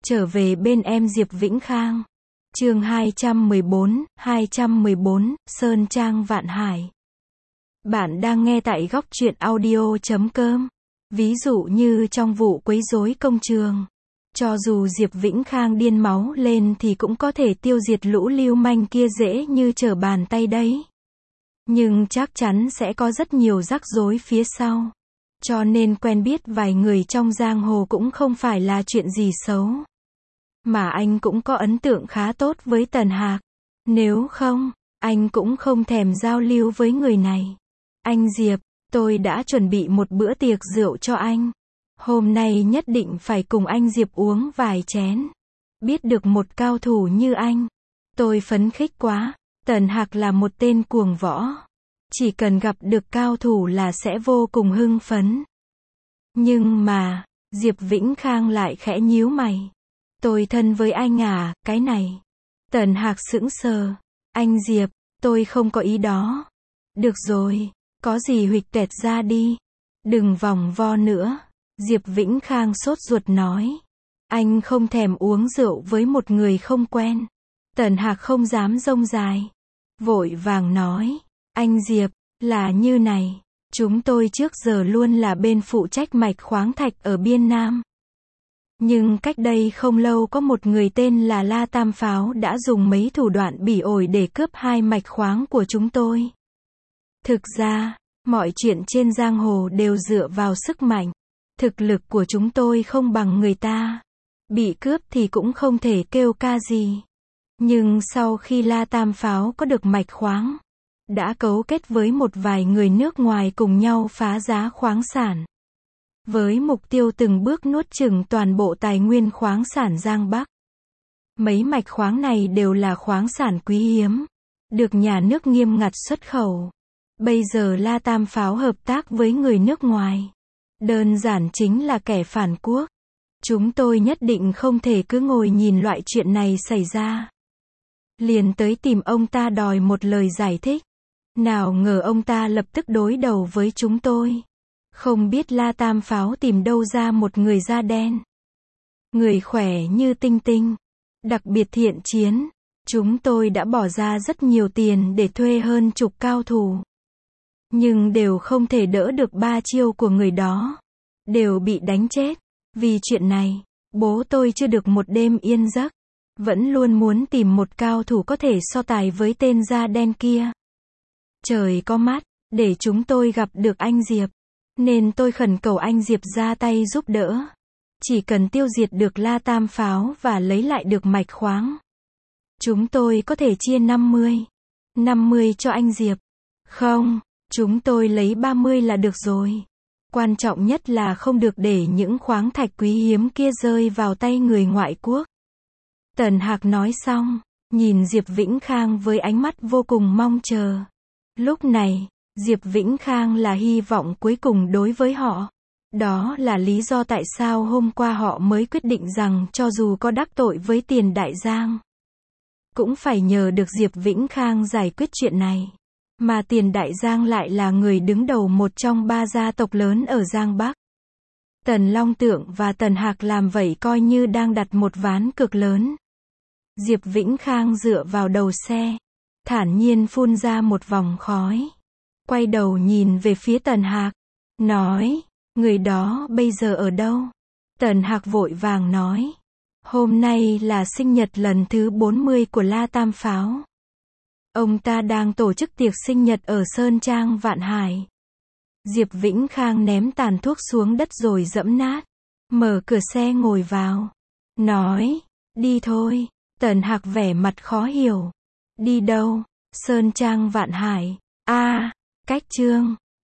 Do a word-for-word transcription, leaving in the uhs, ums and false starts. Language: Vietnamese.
Trở về bên em Diệp Vĩnh Khang. Chương hai trăm mười bốn, hai trăm mười bốn, Sơn Trang Vạn Hải. Bạn đang nghe tại góc truyện audio chấm com. Ví dụ như trong vụ quấy rối công trường, cho dù Diệp Vĩnh Khang điên máu lên thì cũng có thể tiêu diệt lũ lưu manh kia dễ như trở bàn tay đấy. Nhưng chắc chắn sẽ có rất nhiều rắc rối phía sau. Cho nên quen biết vài người trong giang hồ cũng không phải là chuyện gì xấu. Mà anh cũng có ấn tượng khá tốt với Tần Hạc. Nếu không, anh cũng không thèm giao lưu với người này. Anh Diệp, tôi đã chuẩn bị một bữa tiệc rượu cho anh. Hôm nay nhất định phải cùng anh Diệp uống vài chén. Biết được một cao thủ như anh, tôi phấn khích quá. Tần Hạc là một tên cuồng võ. Chỉ cần gặp được cao thủ là sẽ vô cùng hưng phấn. Nhưng mà, Diệp Vĩnh Khang lại khẽ nhíu mày. Tôi thân với anh à, cái này. Tần Hạc sững sờ. Anh Diệp, tôi không có ý đó. Được rồi, có gì huỵch toẹt ra đi. Đừng vòng vo nữa. Diệp Vĩnh Khang sốt ruột nói. Anh không thèm uống rượu với một người không quen. Tần Hạc không dám rông dài. Vội vàng nói. Anh Diệp, là như này. Chúng tôi trước giờ luôn là bên phụ trách mạch khoáng thạch ở Biên Nam. Nhưng cách đây không lâu có một người tên là La Tam Pháo đã dùng mấy thủ đoạn bỉ ổi để cướp hai mạch khoáng của chúng tôi. Thực ra, mọi chuyện trên giang hồ đều dựa vào sức mạnh. Thực lực của chúng tôi không bằng người ta. Bị cướp thì cũng không thể kêu ca gì. Nhưng sau khi La Tam Pháo có được mạch khoáng, đã cấu kết với một vài người nước ngoài cùng nhau phá giá khoáng sản. Với mục tiêu từng bước nuốt chửng toàn bộ tài nguyên khoáng sản Giang Bắc. Mấy mạch khoáng này đều là khoáng sản quý hiếm, được nhà nước nghiêm ngặt xuất khẩu. Bây giờ La Tam Pháo hợp tác với người nước ngoài. Đơn giản chính là kẻ phản quốc. Chúng tôi nhất định không thể cứ ngồi nhìn loại chuyện này xảy ra. Liền tới tìm ông ta đòi một lời giải thích. Nào ngờ ông ta lập tức đối đầu với chúng tôi. Không biết La Tam Pháo tìm đâu ra một người da đen. Người khỏe như tinh tinh. Đặc biệt thiện chiến. Chúng tôi đã bỏ ra rất nhiều tiền để thuê hơn chục cao thủ. Nhưng đều không thể đỡ được ba chiêu của người đó. Đều bị đánh chết. Vì chuyện này, bố tôi chưa được một đêm yên giấc. Vẫn luôn muốn tìm một cao thủ có thể so tài với tên da đen kia. Trời có mắt, để chúng tôi gặp được anh Diệp. Nên tôi khẩn cầu anh Diệp ra tay giúp đỡ. Chỉ cần tiêu diệt được La Tam Pháo và lấy lại được mạch khoáng. Chúng tôi có thể chia năm mươi. năm mươi cho anh Diệp. Không, chúng tôi lấy ba mươi là được rồi. Quan trọng nhất là không được để những khoáng thạch quý hiếm kia rơi vào tay người ngoại quốc. Tần Hạc nói xong, nhìn Diệp Vĩnh Khang với ánh mắt vô cùng mong chờ. Lúc này, Diệp Vĩnh Khang là hy vọng cuối cùng đối với họ. Đó là lý do tại sao hôm qua họ mới quyết định rằng cho dù có đắc tội với Tiền Đại Giang, cũng phải nhờ được Diệp Vĩnh Khang giải quyết chuyện này. Mà Tiền Đại Giang lại là người đứng đầu một trong ba gia tộc lớn ở Giang Bắc. Tần Long Tượng và Tần Hạc làm vậy coi như đang đặt một ván cược lớn. Diệp Vĩnh Khang dựa vào đầu xe, thản nhiên phun ra một vòng khói. Quay đầu nhìn về phía Tần Hạc, nói, người đó bây giờ ở đâu? Tần Hạc vội vàng nói, hôm nay là sinh nhật lần thứ bốn mươi của La Tam Pháo. Ông ta đang tổ chức tiệc sinh nhật ở Sơn Trang Vạn Hải. Diệp Vĩnh Khang ném tàn thuốc xuống đất rồi giẫm nát, mở cửa xe ngồi vào, nói, đi thôi. Tần Hạc vẻ mặt khó hiểu. Đi đâu? Sơn Trang Vạn Hải. A, cách Trương.